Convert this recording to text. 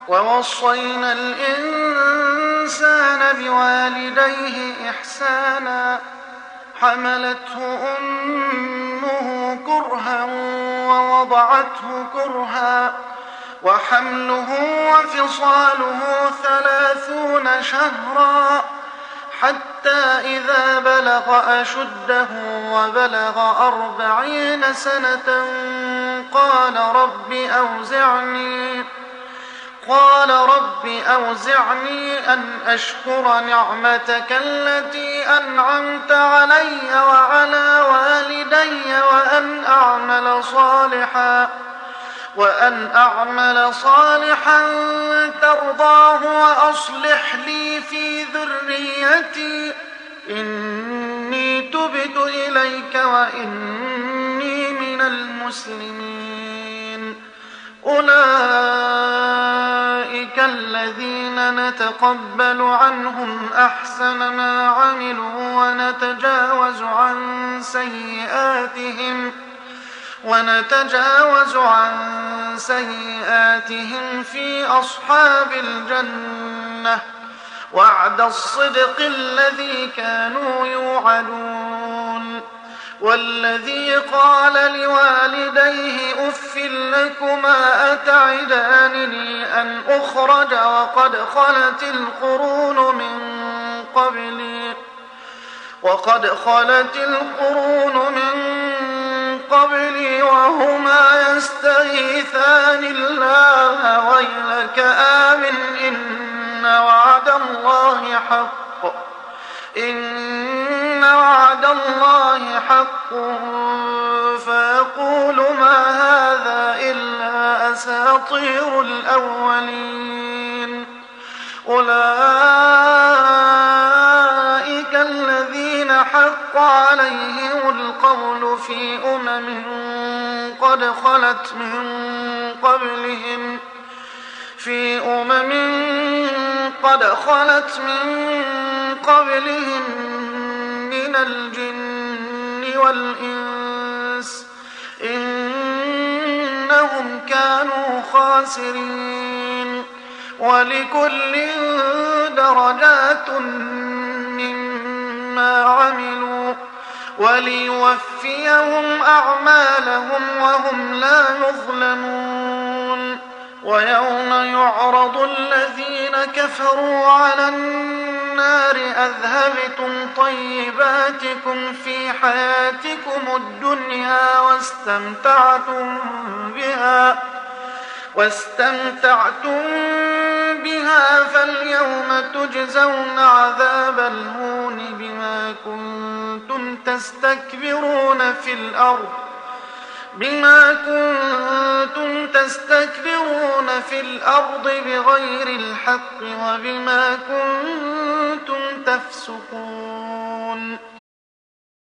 ووصينا الإنسان بوالديه إحسانا حملته أمه كرها ووضعته كرها وحمله وفصاله 30 شهرا حتى إذا بلغ أشده وبلغ 40 سنة قال رب أوزعني أن أشكر نعمتك التي أنعمت علي وعلى والدي وأن أعمل صالحا ترضاه وأصلح لي في ذريتي إني تبت إليك وإني من المسلمين. أولئك الذين نتقبل عنهم أحسن ما عملوا ونتجاوز عن سيئاتهم في أصحاب الجنة وعد الصدق الذي كانوا يوعدون. والذي قال لوالديه أف لكما أتعدانني أن أخرج وقد خلت القرون من قبلي وهما يستغيثان الله ويلك آمن إن وعد الله حق فيقول ما هذا إلا أساطير الأولين. أولئك الذين حق عليهم القول في قد خلت من قبلهم من الجن والإنس إنهم كانوا خاسرين. ولكل درجات مما عملوا وليوفيهم أعمالهم وهم لا يظلمون. ويوم يعرض الذين كفروا على النار أذهبتم طيباتكم في حياتكم الدنيا واستمتعتم بها فاليوم تجزون عذاب الهون بما كنتم تستكبرون في الأرض بغير الحق وبما كنتم تفسقون.